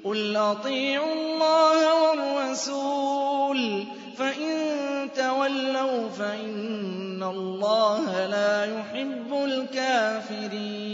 قُلْ أَطِيعُوا اللَّهَ وَالرَّسُولَ فَإِن تَوَلَّوْا فَإِنَّ اللَّهَ لَا يُحِبُّ الْكَافِرِينَ